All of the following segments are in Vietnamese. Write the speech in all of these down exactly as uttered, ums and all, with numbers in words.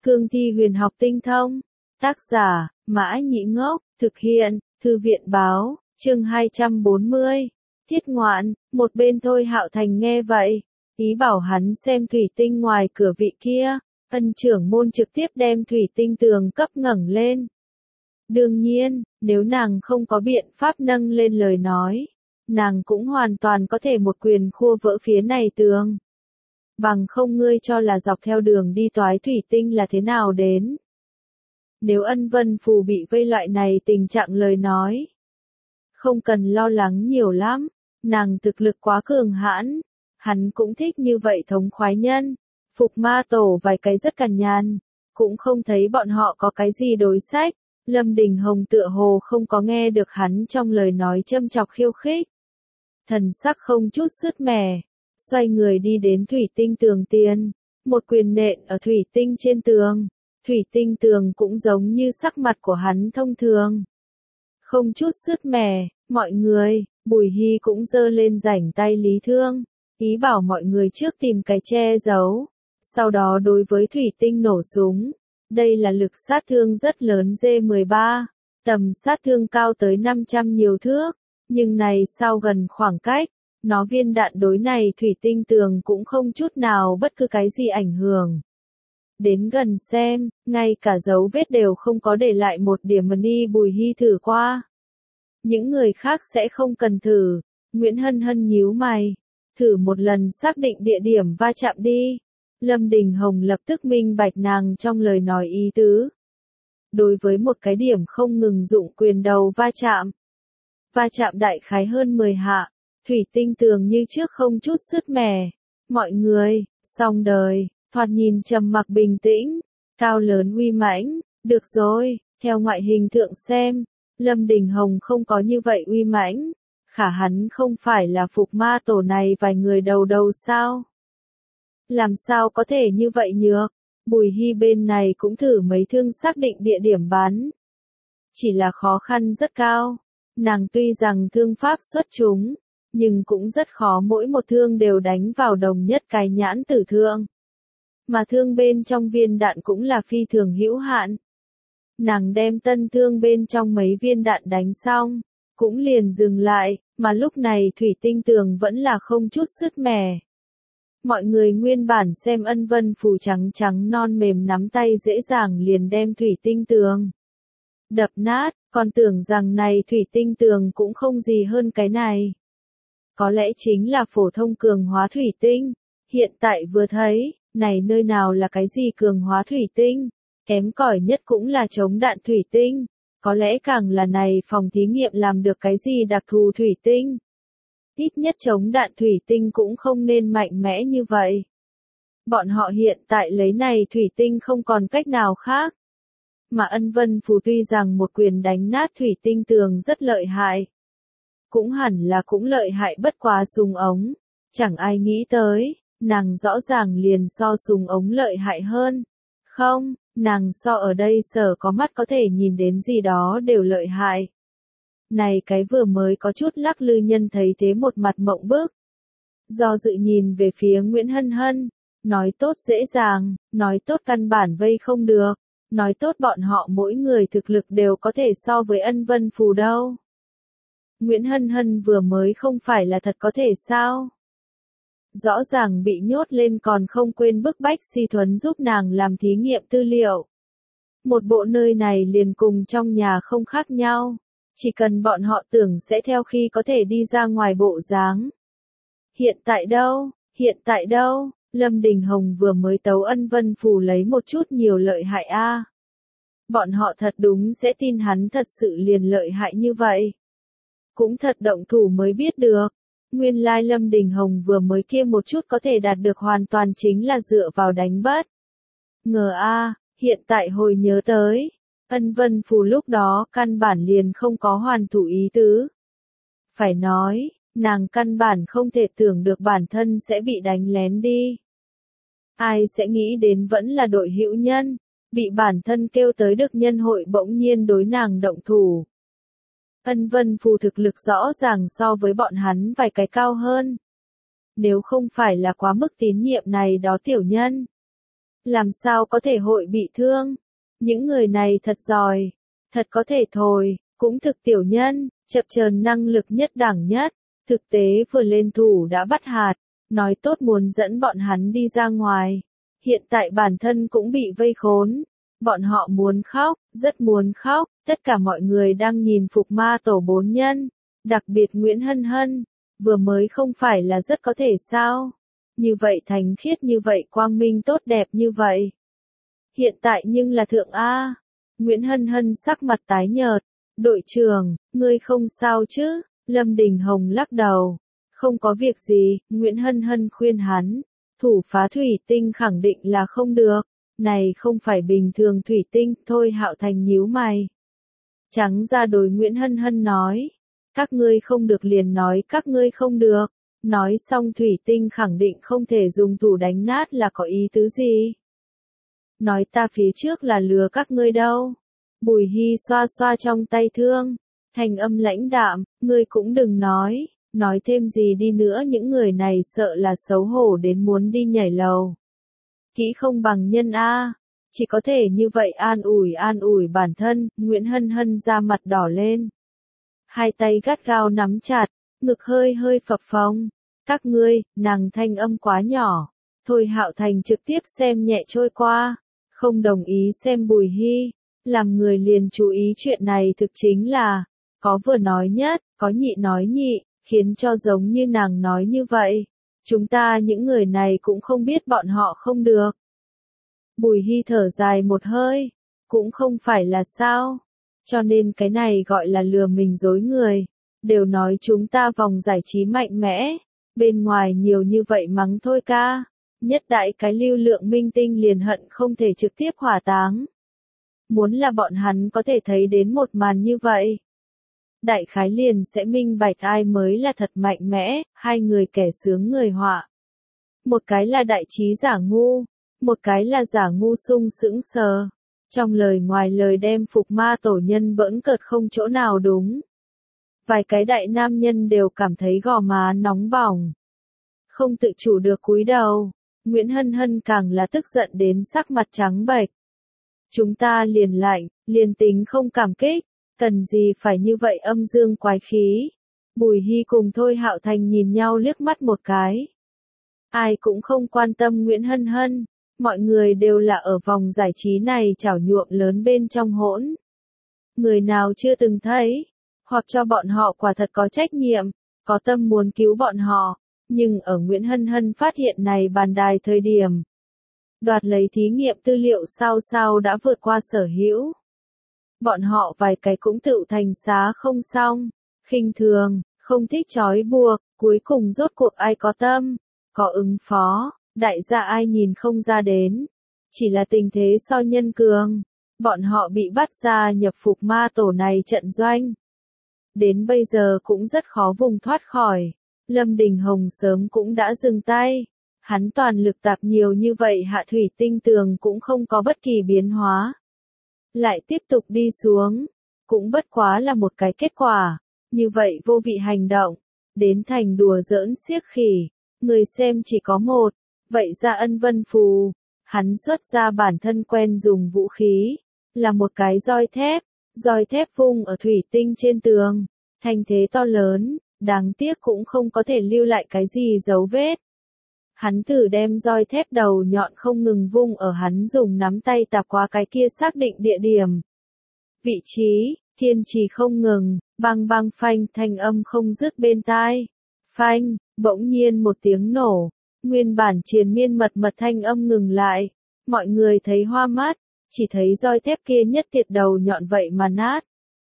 Cương thi huyền học tinh thông. Tác giả, Mã Nhĩ Ngốc, thực hiện, Thư viện Báo, chương hai trăm bốn mươi. Thiết ngoạn, một bên Thôi Hạo Thành nghe vậy, ý bảo hắn xem thủy tinh ngoài cửa vị kia, ân trưởng môn trực tiếp đem thủy tinh tường cấp ngẩng lên. Đương nhiên, nếu nàng không có biện pháp nâng lên lời nói, nàng cũng hoàn toàn có thể một quyền khua vỡ phía này tường. Bằng không ngươi cho là dọc theo đường đi toái thủy tinh là thế nào đến. Nếu ân vân phù bị vây loại này tình trạng lời nói, không cần lo lắng nhiều lắm, nàng thực lực quá cường hãn, hắn cũng thích như vậy thống khoái nhân. Phục ma tổ vài cái rất cằn nhằn, cũng không thấy bọn họ có cái gì đối sách. Lâm Đình Hồng tựa hồ không có nghe được hắn trong lời nói châm chọc khiêu khích. Thần sắc không chút sứt mẻ, xoay người đi đến thủy tinh tường tiền, một quyền nện ở thủy tinh trên tường. Thủy tinh tường cũng giống như sắc mặt của hắn thông thường. Không chút sứt mẻ, mọi người, Bùi Hy cũng giơ lên rảnh tay lý thương, ý bảo mọi người trước tìm cái che giấu, sau đó đối với thủy tinh nổ súng. Đây là lực sát thương rất lớn G mười ba, tầm sát thương cao tới năm trăm nhiều thước, nhưng này sau gần khoảng cách, nó viên đạn đối này thủy tinh tường cũng không chút nào bất cứ cái gì ảnh hưởng. Đến gần xem, ngay cả dấu vết đều không có để lại một điểm mà ni Bùi Hy thử qua. Những người khác sẽ không cần thử, Nguyễn Hân Hân nhíu mày, thử một lần xác định địa điểm va chạm đi. Lâm Đình Hồng lập tức minh bạch nàng trong lời nói ý tứ. Đối với một cái điểm không ngừng dụng quyền đầu va chạm. Va chạm đại khái hơn mười hạ, thủy tinh tường như trước không chút sứt mẻ. Mọi người, xong đời, thoạt nhìn trầm mặc bình tĩnh, cao lớn uy mãnh, được rồi, theo ngoại hình thượng xem, Lâm Đình Hồng không có như vậy uy mãnh, khả hắn không phải là phục ma tổ này vài người đầu đầu sao? Làm sao có thể như vậy nhược? Bùi Hy bên này cũng thử mấy thương xác định địa điểm bắn. Chỉ là khó khăn rất cao. Nàng tuy rằng thương pháp xuất chúng, nhưng cũng rất khó mỗi một thương đều đánh vào đồng nhất cái nhãn tử thương. Mà thương bên trong viên đạn cũng là phi thường hữu hạn. Nàng đem tân thương bên trong mấy viên đạn đánh xong, cũng liền dừng lại, mà lúc này thủy tinh tường vẫn là không chút sứt mẻ. Mọi người nguyên bản xem ân vân phù trắng trắng non mềm nắm tay dễ dàng liền đem thủy tinh tường đập nát, còn tưởng rằng này thủy tinh tường cũng không gì hơn cái này. Có lẽ chính là phổ thông cường hóa thủy tinh. Hiện tại vừa thấy, này nơi nào là cái gì cường hóa thủy tinh, kém cỏi nhất cũng là chống đạn thủy tinh. Có lẽ càng là này phòng thí nghiệm làm được cái gì đặc thù thủy tinh. Ít nhất chống đạn thủy tinh cũng không nên mạnh mẽ như vậy. Bọn họ hiện tại lấy này thủy tinh không còn cách nào khác. Mà ân vân phù tuy rằng một quyền đánh nát thủy tinh tường rất lợi hại. Cũng hẳn là cũng lợi hại bất quá súng ống. Chẳng ai nghĩ tới, nàng rõ ràng liền so súng ống lợi hại hơn. Không, nàng so ở đây sở có mắt có thể nhìn đến gì đó đều lợi hại. Này cái vừa mới có chút lắc lư nhân thấy thế một mặt mộng bức. Do dự nhìn về phía Nguyễn Hân Hân, nói tốt dễ dàng, nói tốt căn bản vây không được, nói tốt bọn họ mỗi người thực lực đều có thể so với ân vân phù đâu. Nguyễn Hân Hân vừa mới không phải là thật có thể sao? Rõ ràng bị nhốt lên còn không quên bức bách Si Thuấn giúp nàng làm thí nghiệm tư liệu. Một bộ nơi này liền cùng trong nhà không khác nhau. Chỉ cần bọn họ tưởng sẽ theo khi có thể đi ra ngoài bộ dáng. Hiện tại đâu, hiện tại đâu, Lâm Đình Hồng vừa mới tấu ân vân phù lấy một chút nhiều lợi hại a. Bọn họ thật đúng sẽ tin hắn thật sự liền lợi hại như vậy. Cũng thật động thủ mới biết được. Nguyên lai Lâm Đình Hồng vừa mới kia một chút có thể đạt được hoàn toàn chính là dựa vào đánh bất ngờ a, hiện tại hồi nhớ tới. Ân vân phù lúc đó căn bản liền không có hoàn thủ ý tứ. Phải nói, nàng căn bản không thể tưởng được bản thân sẽ bị đánh lén đi. Ai sẽ nghĩ đến vẫn là đội hữu nhân, bị bản thân kêu tới được nhân hội bỗng nhiên đối nàng động thủ. Ân vân phù thực lực rõ ràng so với bọn hắn vài cái cao hơn. Nếu không phải là quá mức tín nhiệm này đó tiểu nhân. làm sao có thể hội bị thương. Những người này thật giỏi, thật có thể thổi, cũng thực tiểu nhân, chập chờn năng lực nhất đẳng nhất. Thực tế vừa lên thủ đã bắt hạt, nói tốt muốn dẫn bọn hắn đi ra ngoài. Hiện tại bản thân cũng bị vây khốn. Bọn họ muốn khóc, rất muốn khóc, tất cả mọi người đang nhìn Phục Ma Tổ bốn nhân, đặc biệt Nguyễn Hân Hân, vừa mới không phải là rất có thể sao? Như vậy thánh khiết như vậy quang minh tốt đẹp như vậy. Hiện tại nhưng là thượng A. Nguyễn Hân Hân sắc mặt tái nhợt, đội trưởng, ngươi không sao chứ? Lâm Đình Hồng lắc đầu, không có việc gì, Nguyễn Hân Hân khuyên hắn, thủ phá thủy tinh khẳng định là không được. Này không phải bình thường thủy tinh, thôi Hạo Thành nhíu mày. Trắng ra đối Nguyễn Hân Hân nói, các ngươi không được liền nói các ngươi không được, nói xong thủy tinh khẳng định không thể dùng thủ đánh nát là có ý tứ gì. Nói ta phía trước là lừa các ngươi đâu. Bùi Hy xoa xoa trong tay thương, thành âm lãnh đạm, ngươi cũng đừng nói, nói thêm gì đi nữa những người này sợ là xấu hổ đến muốn đi nhảy lầu. Kỹ không bằng nhân A, chỉ có thể như vậy an ủi an ủi bản thân, Nguyễn Hân Hân ra mặt đỏ lên. Hai tay gắt gao nắm chặt, ngực hơi hơi phập phồng. Các ngươi, nàng thanh âm quá nhỏ. Thôi Hạo Thành trực tiếp xem nhẹ trôi qua, không đồng ý xem Bùi Hy. Làm người liền chú ý chuyện này thực chính là, có vừa nói nhất, có nhị nói nhị, khiến cho giống như nàng nói như vậy. Chúng ta những người này cũng không biết bọn họ không được. Bùi Hy thở dài một hơi, cũng không phải là sao. Cho nên cái này gọi là lừa mình dối người. Đều nói chúng ta vòng giải trí mạnh mẽ. Bên ngoài nhiều như vậy mắng thôi ca. Nhất đại cái lưu lượng minh tinh liền hận không thể trực tiếp hỏa táng. Muốn là bọn hắn có thể thấy đến một màn như vậy. Đại khái liền sẽ minh bạch ai mới là thật mạnh mẽ, hai người kẻ sướng người họa. Một cái là đại trí giả ngu, một cái là giả ngu sung sững sờ. Trong lời ngoài lời đem Phục Ma Tổ nhân bỡn cợt không chỗ nào đúng. Vài cái đại nam nhân đều cảm thấy gò má nóng bỏng. Không tự chủ được cúi đầu, Nguyễn Hân Hân càng là tức giận đến sắc mặt trắng bệch. Chúng ta liền lạnh, liền tính không cảm kích, cần gì phải như vậy âm dương quái khí. Bùi Hy cùng Thôi Hạo Thành nhìn nhau liếc mắt một cái. Ai cũng không quan tâm Nguyễn Hân Hân, mọi người đều là ở vòng giải trí này chảo nhuộm lớn bên trong hỗn. Người nào chưa từng thấy, hoặc cho bọn họ quả thật có trách nhiệm, có tâm muốn cứu bọn họ, nhưng ở Nguyễn Hân Hân phát hiện này bàn đài thời điểm. Đoạt lấy thí nghiệm tư liệu sao sao đã vượt qua sở hữu. Bọn họ vài cái cũng tự thành xá không xong, khinh thường, không thích trói buộc, cuối cùng rốt cuộc ai có tâm, có ứng phó, đại gia ai nhìn không ra đến. Chỉ là tình thế so nhân cường, bọn họ bị bắt ra nhập Phục Ma Tổ này trận doanh. Đến bây giờ cũng rất khó vùng thoát khỏi, Lâm Đình Hồng sớm cũng đã dừng tay. Hắn toàn lực tạp nhiều như vậy hạ thủy tinh tường cũng không có bất kỳ biến hóa. Lại tiếp tục đi xuống, cũng bất quá là một cái kết quả, như vậy vô vị hành động, đến thành đùa giỡn xiếc khỉ, người xem chỉ có một, vậy ra ân vân phù, hắn xuất ra bản thân quen dùng vũ khí, là một cái roi thép, roi thép vung ở thủy tinh trên tường, thanh thế to lớn, đáng tiếc cũng không có thể lưu lại cái gì dấu vết. Hắn thử đem roi thép đầu nhọn không ngừng vung ở hắn dùng nắm tay tạp qua cái kia xác định địa điểm. Vị trí, kiên trì không ngừng, bang bang phanh thanh âm không dứt bên tai. Phanh, bỗng nhiên một tiếng nổ, nguyên bản triền miên mật mật thanh âm ngừng lại. Mọi người thấy hoa mắt, chỉ thấy roi thép kia nhất tiệt đầu nhọn vậy mà nát.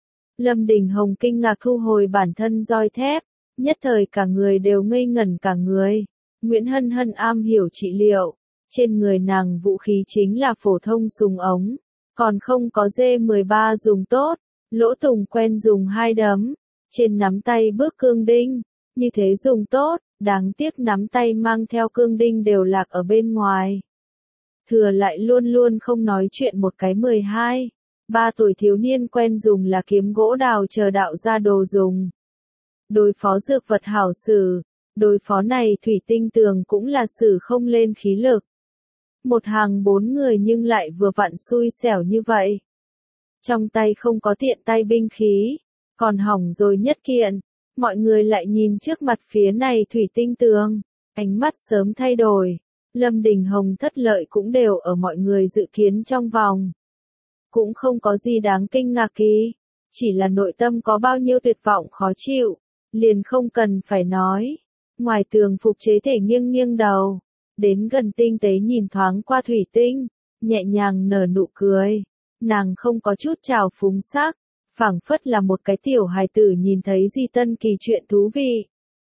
Lâm Đình Hồng kinh ngạc thu hồi bản thân roi thép, nhất thời cả người đều ngây ngẩn cả người. Nguyễn Hân Hân am hiểu trị liệu, trên người nàng vũ khí chính là phổ thông súng ống, còn không có D mười ba dùng tốt, Lỗ Tùng quen dùng hai đấm, trên nắm tay bước cương đinh, như thế dùng tốt, đáng tiếc nắm tay mang theo cương đinh đều lạc ở bên ngoài. Thừa lại luôn luôn không nói chuyện một cái mười hai, ba tuổi thiếu niên quen dùng là kiếm gỗ đào chờ đạo ra đồ dùng. Đối phó dược vật hảo sử. Đối phó này thủy tinh tường cũng là sử không lên khí lực. Một hàng bốn người nhưng lại vừa vặn xui xẻo như vậy. Trong tay không có tiện tay binh khí, còn hỏng rồi nhất kiện. Mọi người lại nhìn trước mặt phía này thủy tinh tường, ánh mắt sớm thay đổi. Lâm Đình Hồng thất lợi cũng đều ở mọi người dự kiến trong vòng. Cũng không có gì đáng kinh ngạc kỳ, chỉ là nội tâm có bao nhiêu tuyệt vọng khó chịu, liền không cần phải nói. Ngoài tường phục chế thể nghiêng nghiêng đầu, đến gần tinh tế nhìn thoáng qua thủy tinh, nhẹ nhàng nở nụ cười. Nàng không có chút trào phúng sắc, phảng phất là một cái tiểu hài tử nhìn thấy gì tân kỳ chuyện thú vị.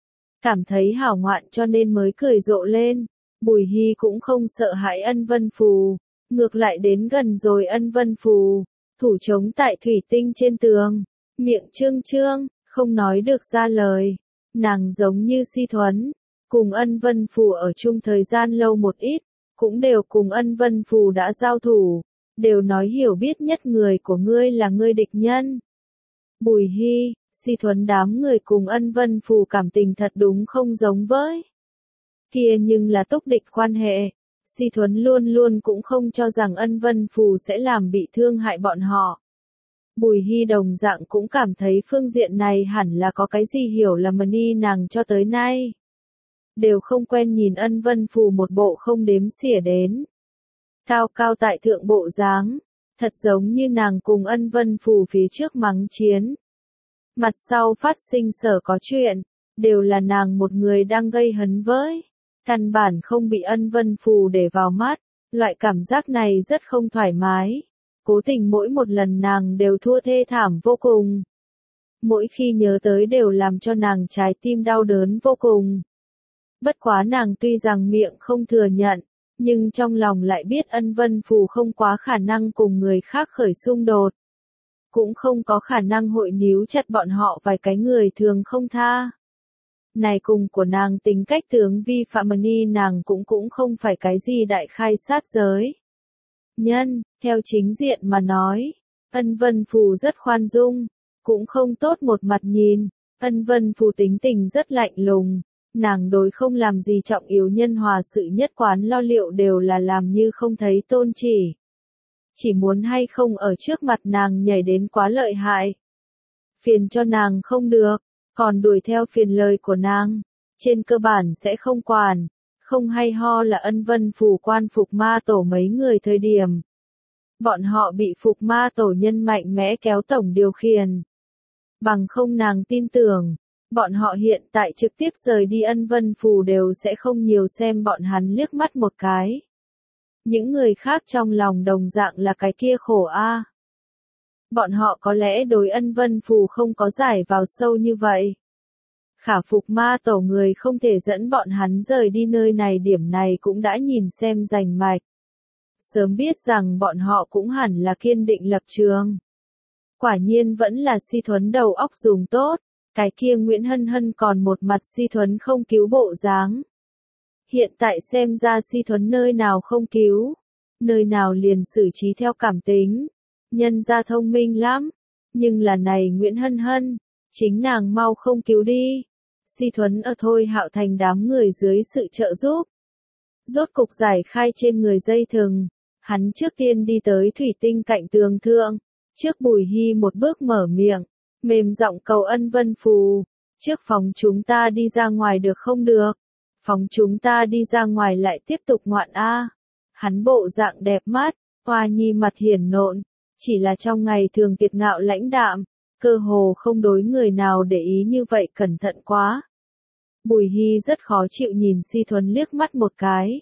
Cảm thấy hảo ngoạn cho nên mới cười rộ lên. Bùi Hy cũng không sợ hãi Ân Vân Phù, ngược lại đến gần rồi Ân Vân Phù, thủ chống tại thủy tinh trên tường, miệng trương trương, không nói được ra lời. Nàng giống như Si Thuấn, cùng Ân Vân Phù ở chung thời gian lâu một ít, cũng đều cùng Ân Vân Phù đã giao thủ, đều nói hiểu biết nhất người của ngươi là ngươi địch nhân. Bùi Hy, Si Thuấn đám người cùng Ân Vân Phù cảm tình thật đúng không giống với kia nhưng là túc địch quan hệ. Si Thuấn luôn luôn cũng không cho rằng Ân Vân Phù sẽ làm bị thương hại bọn họ. Bùi Hy đồng dạng cũng cảm thấy phương diện này hẳn là có cái gì hiểu lầm mà ni nàng cho tới nay. Đều không quen nhìn Ân Vân Phù một bộ không đếm xỉa đến. Cao cao tại thượng bộ dáng, thật giống như nàng cùng Ân Vân Phù phía trước mắng chiến. Mặt sau phát sinh sở có chuyện, đều là nàng một người đang gây hấn với. Căn bản không bị Ân Vân Phù để vào mắt, loại cảm giác này rất không thoải mái. Cố tình mỗi một lần nàng đều thua thê thảm vô cùng. Mỗi khi nhớ tới đều làm cho nàng trái tim đau đớn vô cùng. Bất quá nàng tuy rằng miệng không thừa nhận, nhưng trong lòng lại biết Ân Vân Phù không quá khả năng cùng người khác khởi xung đột. Cũng không có khả năng hội níu chặt bọn họ vài cái người thường không tha. Này cùng của nàng tính cách tướng vi phạm ni nàng cũng cũng không phải cái gì đại khai sát giới. Nhân, theo chính diện mà nói, Ân Vân Phù rất khoan dung, cũng không tốt một mặt nhìn. Ân Vân Phù tính tình rất lạnh lùng, nàng đối không làm gì trọng yếu nhân hòa sự nhất quán lo liệu đều là làm như không thấy tôn chỉ. Chỉ muốn hay không ở trước mặt nàng nhảy đến quá lợi hại. Phiền cho nàng không được, còn đuổi theo phiền lời của nàng, trên cơ bản sẽ không quản. Không hay ho là Ân Vân Phù quan phục ma tổ mấy người thời điểm. Bọn họ bị phục ma tổ nhân mạnh mẽ kéo tổng điều khiển. Bằng không nàng tin tưởng, bọn họ hiện tại trực tiếp rời đi Ân Vân Phù đều sẽ không nhiều xem bọn hắn liếc mắt một cái. Những người khác trong lòng đồng dạng là cái kia khổ a. Bọn họ có lẽ đối Ân Vân Phù không có giải vào sâu như vậy. Khả phục ma tổ người không thể dẫn bọn hắn rời đi nơi này, điểm này cũng đã nhìn xem rành mạch. Sớm biết rằng bọn họ cũng hẳn là kiên định lập trường. Quả nhiên vẫn là Si Thuấn đầu óc dùng tốt, cái kia Nguyễn Hân Hân còn một mặt Si Thuấn không cứu bộ dáng. Hiện tại xem ra Si Thuấn nơi nào không cứu, nơi nào liền xử trí theo cảm tính. Nhân ra thông minh lắm, nhưng là này Nguyễn Hân Hân, chính nàng mau không cứu đi. Si Thuấn ở Thôi Hạo Thành đám người dưới sự trợ giúp, rốt cục giải khai trên người dây thừng. Hắn trước tiên đi tới thủy tinh cạnh tường thượng, trước Bùi Hy một bước mở miệng, mềm giọng cầu Ân Vân Phù, trước phòng chúng ta đi ra ngoài được không được? Phòng chúng ta đi ra ngoài lại tiếp tục ngoạn a. Hắn bộ dạng đẹp mắt, Hoa Nhi mặt hiển nộn, chỉ là trong ngày thường kiệt ngạo lãnh đạm, cơ hồ không đối người nào để ý như vậy cẩn thận quá. Bùi Hy rất khó chịu nhìn Si Thuấn liếc mắt một cái.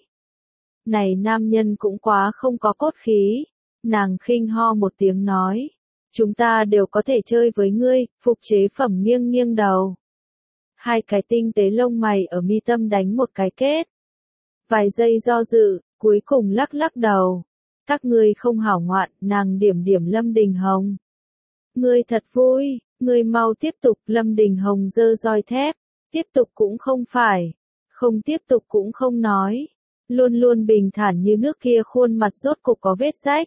Này nam nhân cũng quá không có cốt khí. Nàng khinh ho một tiếng nói, chúng ta đều có thể chơi với ngươi. Phục chế phẩm nghiêng nghiêng đầu. Hai cái tinh tế lông mày ở mi tâm đánh một cái kết. Vài giây do dự, cuối cùng lắc lắc đầu. Các ngươi không hảo ngoạn, nàng điểm điểm Lâm Đình Hồng. Ngươi thật vui, ngươi mau tiếp tục. Lâm Đình Hồng giơ roi thép, tiếp tục cũng không phải, không tiếp tục cũng không nói. Luôn luôn bình thản như nước kia khuôn mặt rốt cục có vết rách.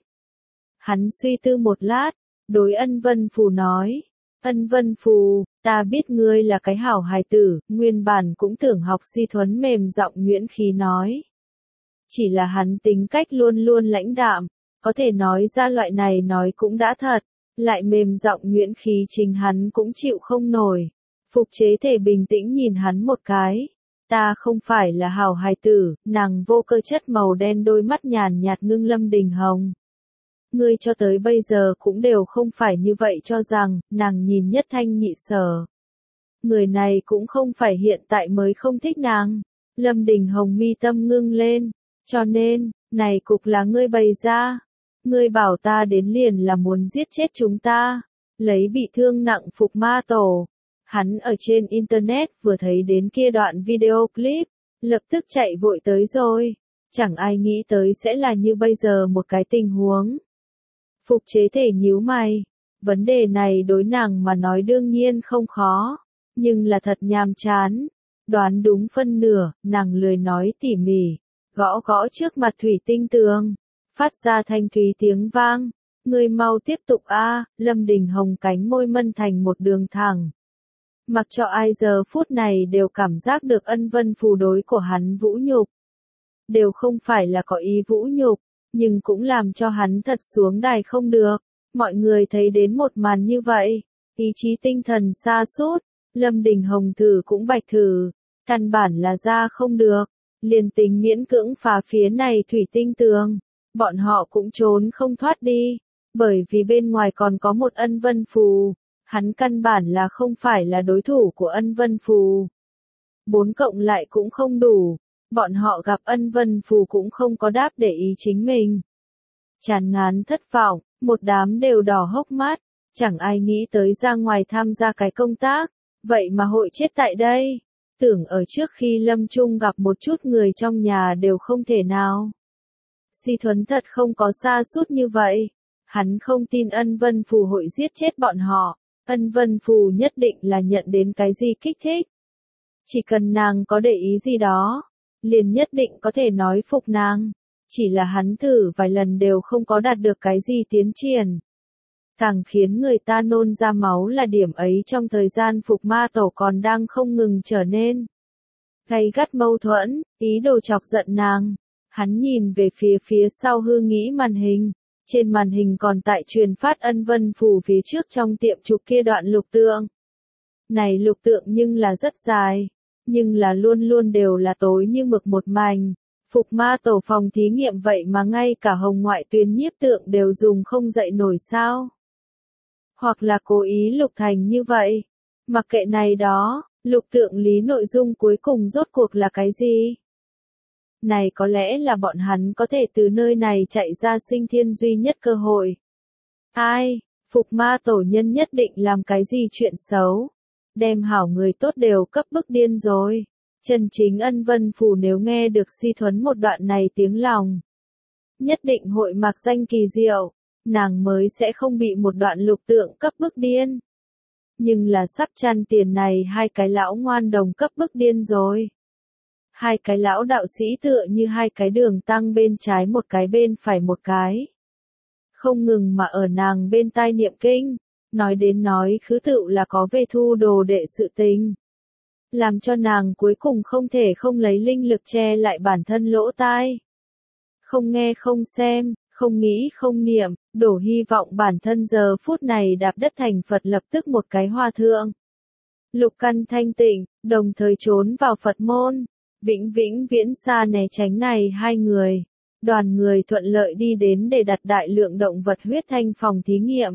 Hắn suy tư một lát, đối Ân Vân Phù nói, Ân Vân Phù, ta biết ngươi là cái hảo hài tử, nguyên bản cũng tưởng học Si Thuấn mềm giọng nhuyễn khí nói. Chỉ là hắn tính cách luôn luôn lãnh đạm, có thể nói ra loại này nói cũng đã thật, lại mềm giọng nhuyễn khí chính hắn cũng chịu không nổi. Phục chế thể bình tĩnh nhìn hắn một cái. Ta không phải là hảo hài tử, nàng vô cơ chất màu đen đôi mắt nhàn nhạt ngưng Lâm Đình Hồng. Ngươi cho tới bây giờ cũng đều không phải như vậy cho rằng, nàng nhìn Nhất Thanh Nhị Sở. Người này cũng không phải hiện tại mới không thích nàng. Lâm Đình Hồng mi tâm ngưng lên, cho nên, này cục là ngươi bày ra. Ngươi bảo ta đến liền là muốn giết chết chúng ta, lấy bị thương nặng Phục Ma Tổ. Hắn ở trên Internet vừa thấy đến kia đoạn video clip, lập tức chạy vội tới rồi. Chẳng ai nghĩ tới sẽ là như bây giờ một cái tình huống. Phục chế thể nhíu mày. Vấn đề này đối nàng mà nói đương nhiên không khó, nhưng là thật nhàm chán. Đoán đúng phân nửa, nàng lười nói tỉ mỉ, gõ gõ trước mặt thủy tinh tường, phát ra thanh thúy tiếng vang. Ngươi mau tiếp tục a. Lâm Đình Hồng cánh môi mân thành một đường thẳng. Mặc cho ai giờ phút này đều cảm giác được Ân Vân Phù đối của hắn vũ nhục. Đều không phải là có ý vũ nhục, nhưng cũng làm cho hắn thật xuống đài không được. Mọi người thấy đến một màn như vậy, ý chí tinh thần sa sút, Lâm Đình Hồng thử cũng bạch thử, căn bản là ra không được, liền tính miễn cưỡng phá phía này thủy tinh tường, bọn họ cũng trốn không thoát đi, bởi vì bên ngoài còn có một Ân Vân Phù, hắn căn bản là không phải là đối thủ của Ân Vân Phù. Bốn cộng lại cũng không đủ, bọn họ gặp Ân Vân Phù cũng không có đáp để ý chính mình. Chán ngán thất vọng, một đám đều đỏ hốc mắt, chẳng ai nghĩ tới ra ngoài tham gia cái công tác, vậy mà hội chết tại đây. Tưởng ở trước khi Lâm Trung gặp một chút người trong nhà đều không thể nào. Si Thuấn thật không có xa sút như vậy. Hắn không tin Ân Vân Phù hội giết chết bọn họ. Ân Vân Phù nhất định là nhận đến cái gì kích thích. Chỉ cần nàng có để ý gì đó, liền nhất định có thể nói phục nàng. Chỉ là hắn thử vài lần đều không có đạt được cái gì tiến triển. Càng khiến người ta nôn ra máu là điểm ấy trong thời gian Phục Ma Tổ còn đang không ngừng trở nên gay gắt mâu thuẫn, ý đồ chọc giận nàng. Hắn nhìn về phía phía sau hư nghĩ màn hình, trên màn hình còn tại truyền phát Ân Vân Phù phía trước trong tiệm chụp kia đoạn lục tượng. Này lục tượng nhưng là rất dài, nhưng là luôn luôn đều là tối như mực một mảnh. Phục Ma Tổ phòng thí nghiệm vậy mà ngay cả hồng ngoại tuyến nhiếp tượng đều dùng không dậy nổi sao? Hoặc là cố ý lục thành như vậy. Mặc kệ này đó, lục tượng lý nội dung cuối cùng rốt cuộc là cái gì? Này có lẽ là bọn hắn có thể từ nơi này chạy ra sinh thiên duy nhất cơ hội. Ai, Phục Ma Tổ nhân nhất định làm cái gì chuyện xấu? Đem hảo người tốt đều cấp bức điên rồi. Chân chính Ân Vân Phù nếu nghe được Si Thuấn một đoạn này tiếng lòng, nhất định hội mặc danh kỳ diệu, nàng mới sẽ không bị một đoạn lục tượng cấp bức điên. Nhưng là sắp chăn tiền này hai cái lão ngoan đồng cấp bức điên rồi. Hai cái lão đạo sĩ tựa như hai cái đường tăng bên trái một cái bên phải một cái. Không ngừng mà ở nàng bên tai niệm kinh, nói đến nói khứ tựu là có về thu đồ đệ sự tình. Làm cho nàng cuối cùng không thể không lấy linh lực che lại bản thân lỗ tai. Không nghe không xem, không nghĩ không niệm, đổ hy vọng bản thân giờ phút này đạp đất thành Phật lập tức một cái hòa thượng. Lục căn thanh tịnh, đồng thời trốn vào Phật môn, vĩnh vĩnh viễn xa né tránh này hai người. Đoàn người thuận lợi đi đến để đặt đại lượng động vật huyết thanh phòng thí nghiệm.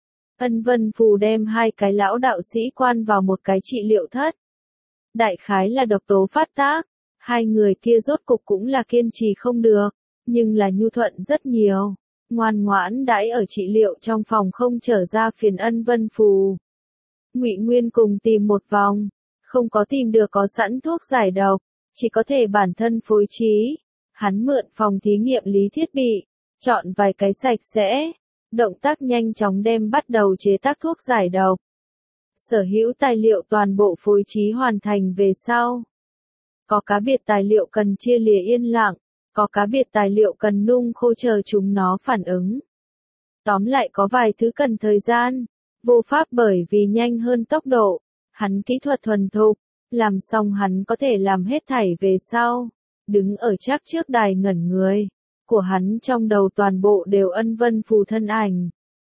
Ân Vân Phù đem hai cái lão đạo sĩ quan vào một cái trị liệu thất. Đại khái là độc tố phát tác, hai người kia rốt cục cũng là kiên trì không được, nhưng là nhu thuận rất nhiều, ngoan ngoãn đãi ở trị liệu trong phòng không trở ra phiền Ân Vân Phù. Ngụy Nguyên cùng tìm một vòng, không có tìm được có sẵn thuốc giải độc, chỉ có thể bản thân phối trí. Hắn mượn phòng thí nghiệm lý thiết bị, chọn vài cái sạch sẽ, động tác nhanh chóng đem bắt đầu chế tác thuốc giải độc. Sở hữu tài liệu toàn bộ phối trí hoàn thành về sau. Có cá biệt tài liệu cần chia lìa yên lặng, có cá biệt tài liệu cần nung khô chờ chúng nó phản ứng. Tóm lại có vài thứ cần thời gian, vô pháp bởi vì nhanh hơn tốc độ, hắn kỹ thuật thuần thục, làm xong hắn có thể làm hết thảy về sau. đứng ở chắc trước đài ngẩn người. Của hắn trong đầu toàn bộ đều Ân Vân Phù thân ảnh.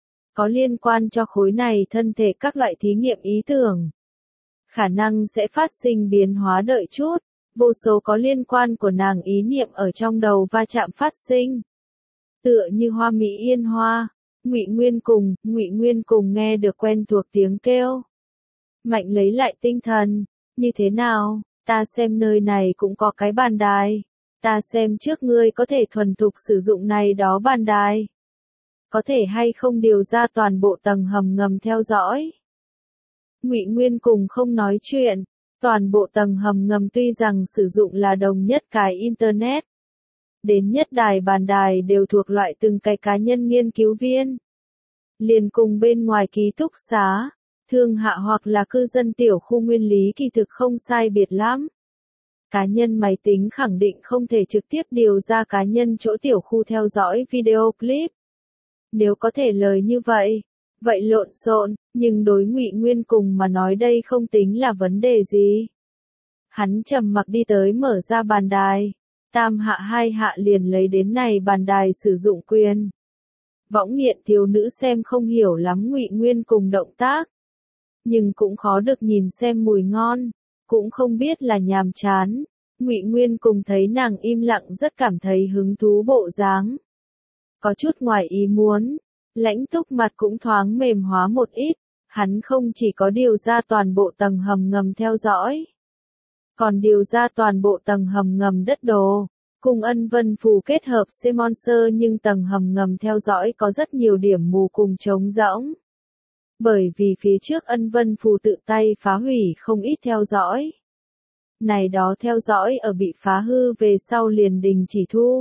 Có liên quan cho khối này thân thể các loại thí nghiệm ý tưởng. Khả năng sẽ phát sinh biến hóa đợi chút, vô số có liên quan của nàng ý niệm ở trong đầu va chạm phát sinh. Tựa như hoa mỹ yên hoa, Ngụy Nguyên cùng, Ngụy Nguyên cùng nghe được quen thuộc tiếng kêu. Mạnh lấy lại tinh thần, như thế nào, ta xem nơi này cũng có cái bàn đài. Ta xem trước ngươi có thể thuần thục sử dụng này đó bàn đài. Có thể hay không điều ra toàn bộ tầng hầm ngầm theo dõi. Ngụy Nguyên cùng không nói chuyện, toàn bộ tầng hầm ngầm tuy rằng sử dụng là đồng nhất cái Internet. Đến nhất đài bàn đài đều thuộc loại từng cái cá nhân nghiên cứu viên. Liền cùng bên ngoài ký túc xá, thương hạ hoặc là cư dân tiểu khu nguyên lý kỳ thực không sai biệt lắm. Cá nhân máy tính khẳng định không thể trực tiếp điều ra cá nhân chỗ tiểu khu theo dõi video clip. Nếu có thể lời như vậy, vậy lộn xộn, nhưng đối Ngụy Nguyên cùng mà nói đây không tính là vấn đề gì. Hắn trầm mặc đi tới mở ra bàn đài, tam hạ hai hạ liền lấy đến này bàn đài sử dụng quyền. Võng nghiện thiếu nữ xem không hiểu lắm Ngụy Nguyên cùng động tác, nhưng cũng khó được nhìn xem mùi ngon, cũng không biết là nhàm chán. Ngụy Nguyên cùng thấy nàng im lặng rất cảm thấy hứng thú bộ dáng. Có chút ngoài ý muốn, Lãnh Túc mặt cũng thoáng mềm hóa một ít, hắn không chỉ có điều ra toàn bộ tầng hầm ngầm theo dõi, còn điều ra toàn bộ tầng hầm ngầm đất đồ, cùng Ân Vân Phù kết hợp C-Monster nhưng tầng hầm ngầm theo dõi có rất nhiều điểm mù cùng trống rỗng. Bởi vì phía trước Ân Vân Phù tự tay phá hủy không ít theo dõi. Này đó theo dõi ở bị phá hư về sau liền đình chỉ thu.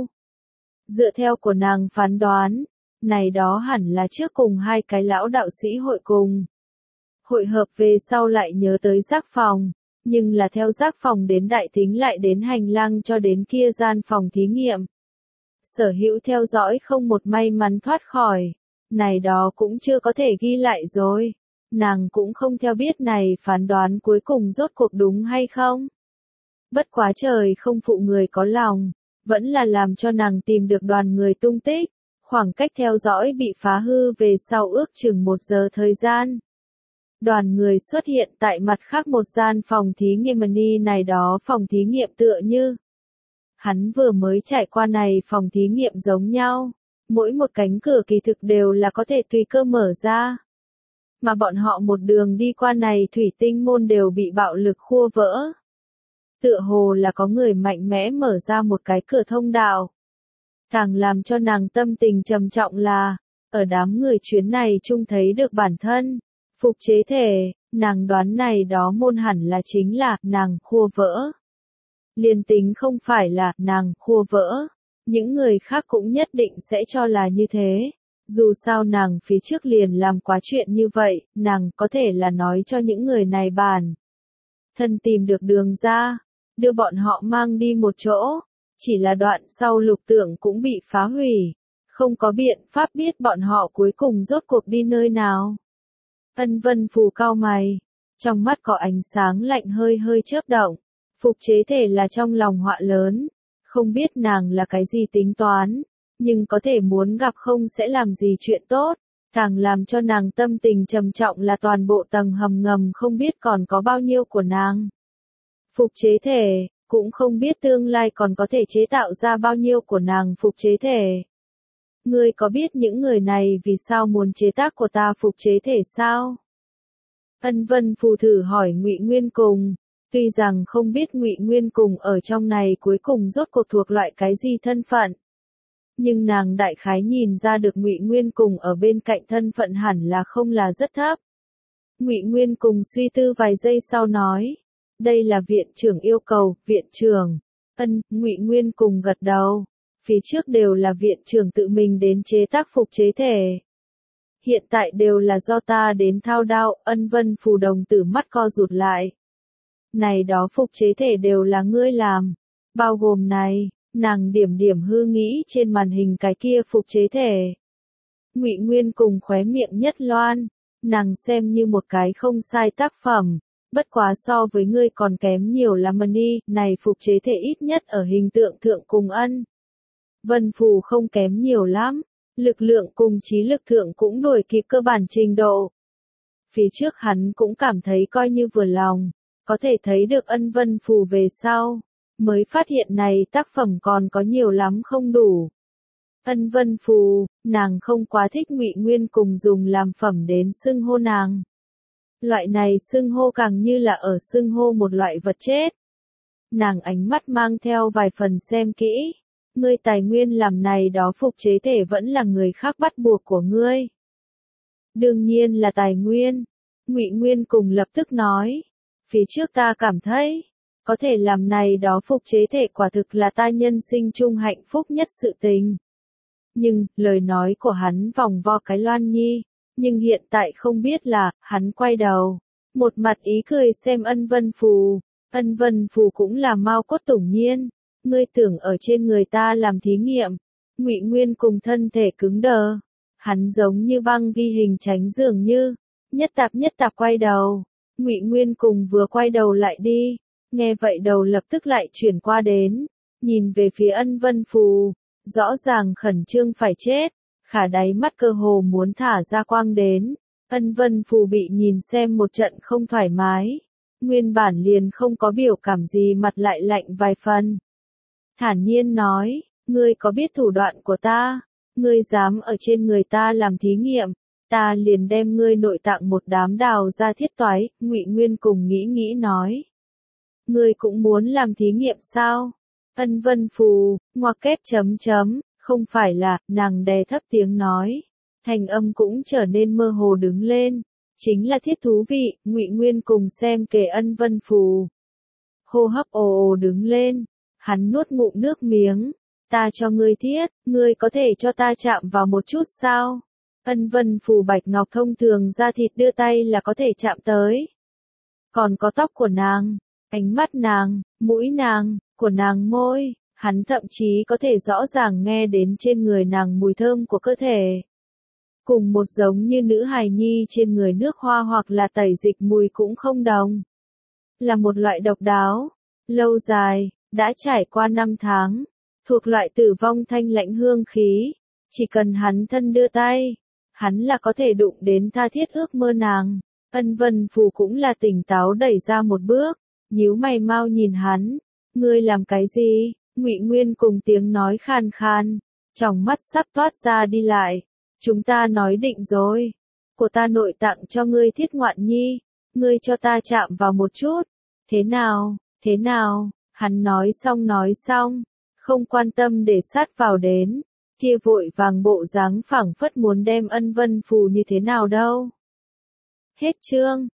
Dựa theo của nàng phán đoán, này đó hẳn là trước cùng hai cái lão đạo sĩ hội cùng. Hội hợp về sau lại nhớ tới giác phòng, nhưng là theo giác phòng đến đại thính lại đến hành lang cho đến kia gian phòng thí nghiệm. Sở hữu theo dõi không một may mắn thoát khỏi, này đó cũng chưa có thể ghi lại rồi. Nàng cũng không theo biết này phán đoán cuối cùng rốt cuộc đúng hay không. Bất quá trời không phụ người có lòng, vẫn là làm cho nàng tìm được đoàn người tung tích, khoảng cách theo dõi bị phá hư về sau ước chừng một giờ thời gian. Đoàn người xuất hiện tại mặt khác một gian phòng thí nghiệm ni này đó phòng thí nghiệm tựa như. Hắn vừa mới trải qua này phòng thí nghiệm giống nhau, mỗi một cánh cửa kỳ thực đều là có thể tùy cơ mở ra. Mà bọn họ một đường đi qua này thủy tinh môn đều bị bạo lực khua vỡ. Tựa hồ là có người mạnh mẽ mở ra một cái cửa thông đạo. Càng làm cho nàng tâm tình trầm trọng là, ở đám người chuyến này chung thấy được bản thân, phục chế thể, nàng đoán này đó môn hẳn là chính là nàng khua vỡ. Liên tính không phải là nàng khua vỡ, những người khác cũng nhất định sẽ cho là như thế. Dù sao nàng phía trước liền làm quá chuyện như vậy, nàng có thể là nói cho những người này bản thân tìm được đường ra, đưa bọn họ mang đi một chỗ, chỉ là đoạn sau lục tưởng cũng bị phá hủy, không có biện pháp biết bọn họ cuối cùng rốt cuộc đi nơi nào. Ân Vân Phù cau mày, trong mắt có ánh sáng lạnh hơi hơi chớp động, phục chế thể là trong lòng họa lớn, không biết nàng là cái gì tính toán, nhưng có thể muốn gặp không sẽ làm gì chuyện tốt, càng làm cho nàng tâm tình trầm trọng là toàn bộ tầng hầm ngầm không biết còn có bao nhiêu của nàng. Phục chế thể, cũng không biết tương lai còn có thể chế tạo ra bao nhiêu của nàng phục chế thể. Ngươi có biết những người này vì sao muốn chế tác của ta phục chế thể sao? Ân Vân Phù thử hỏi Ngụy Nguyên cùng, tuy rằng không biết Ngụy Nguyên cùng ở trong này cuối cùng rốt cuộc thuộc loại cái gì thân phận. Nhưng nàng đại khái nhìn ra được Ngụy Nguyên cùng ở bên cạnh thân phận hẳn là không là rất thấp. Ngụy Nguyên cùng suy tư vài giây sau nói, đây là viện trưởng yêu cầu, viện trưởng. Ân, Ngụy Nguyên cùng gật đầu. Phía trước đều là viện trưởng tự mình đến chế tác phục chế thể. Hiện tại đều là do ta đến thao đao, Ân Vân Phù đồng tử mắt co rụt lại. Này đó phục chế thể đều là ngươi làm, bao gồm này, nàng điểm điểm hư nghĩ trên màn hình cái kia phục chế thể. Ngụy Nguyên cùng khóe miệng nhất loan, nàng xem như một cái không sai tác phẩm, Bất quá so với ngươi còn kém nhiều lắm đi, này phục chế thể ít nhất ở hình tượng thượng cùng ân. Vân Phù không kém nhiều lắm, lực lượng cùng trí lực thượng cũng đuổi kịp cơ bản trình độ. Phía trước hắn cũng cảm thấy coi như vừa lòng, có thể thấy được ân Vân Phù về sau, mới phát hiện này tác phẩm còn có nhiều lắm không đủ. Ân Vân Phù, nàng không quá thích Ngụy Nguyên cùng dùng làm phẩm đến xưng hô nàng. Loại này xưng hô càng như là ở xưng hô một loại vật chết. Nàng ánh mắt mang theo vài phần xem kỹ. Ngươi tài nguyên làm này đó phục chế thể vẫn là người khác bắt buộc của ngươi. Đương nhiên là tài nguyên. Ngụy Nguyên cùng lập tức nói. Phía trước ta cảm thấy, có thể làm này đó phục chế thể quả thực là ta nhân sinh chung hạnh phúc nhất sự tình. Nhưng, lời nói của hắn vòng vo cái Loan Nhi. Nhưng hiện tại không biết là, hắn quay đầu. Một mặt ý cười xem ân Vân Phù. Ân Vân Phù cũng là mau cốt tủng nhiên. Ngươi tưởng ở trên người ta làm thí nghiệm. Ngụy Nguyên cùng thân thể cứng đờ. Hắn giống như băng ghi hình tránh dường như. Nhất tạp nhất tạp quay đầu. Ngụy Nguyên cùng vừa quay đầu lại đi. Nghe vậy đầu lập tức lại chuyển qua đến. Nhìn về phía ân Vân Phù. Rõ ràng khẩn trương phải chết. Khả đáy mắt cơ hồ muốn thả ra quang đến. Ân Vân Phù bị nhìn xem một trận không thoải mái. Nguyên bản liền không có biểu cảm gì mặt lại lạnh vài phần. Thản nhiên nói, ngươi có biết thủ đoạn của ta? Ngươi dám ở trên người ta làm thí nghiệm, ta liền đem ngươi nội tạng một đám đào ra thiết toái, Ngụy Nguyên cùng nghĩ nghĩ nói. Ngươi cũng muốn làm thí nghiệm sao? Ân Vân Phù, ngoặc kép chấm chấm, không phải là, nàng đè thấp tiếng nói. Thành âm cũng trở nên mơ hồ đứng lên. Chính là thiết thú vị, Ngụy Nguyên cùng xem kề ân Vân Phù. Hô hấp ồ ồ đứng lên. Hắn nuốt ngụm nước miếng. Ta cho ngươi thiết, ngươi có thể cho ta chạm vào một chút sao? Ân Vân Phù bạch ngọc thông thường da thịt đưa tay là có thể chạm tới. Còn có tóc của nàng, ánh mắt nàng, mũi nàng, của nàng môi, hắn thậm chí có thể rõ ràng nghe đến trên người nàng mùi thơm của cơ thể. Cùng một giống như nữ hài nhi trên người nước hoa hoặc là tẩy dịch mùi cũng không đồng. Là một loại độc đáo, lâu dài. Đã trải qua năm tháng, thuộc loại tử vong thanh lãnh hương khí, chỉ cần hắn thân đưa tay, hắn là có thể đụng đến tha thiết ước mơ nàng. Ân Vân Phù cũng là tỉnh táo đẩy ra một bước, nhíu mày mau nhìn hắn, ngươi làm cái gì? Ngụy Nguyên cùng tiếng nói khan khan, trong mắt sắp toát ra đi lại, chúng ta nói định rồi, của ta nội tạng cho ngươi thiết ngoạn nhi, ngươi cho ta chạm vào một chút, thế nào, thế nào? Hắn nói xong nói xong, không quan tâm để sát vào đến, kia vội vàng bộ dáng phảng phất muốn đem ân Vân Phù như thế nào đâu. Hết chương.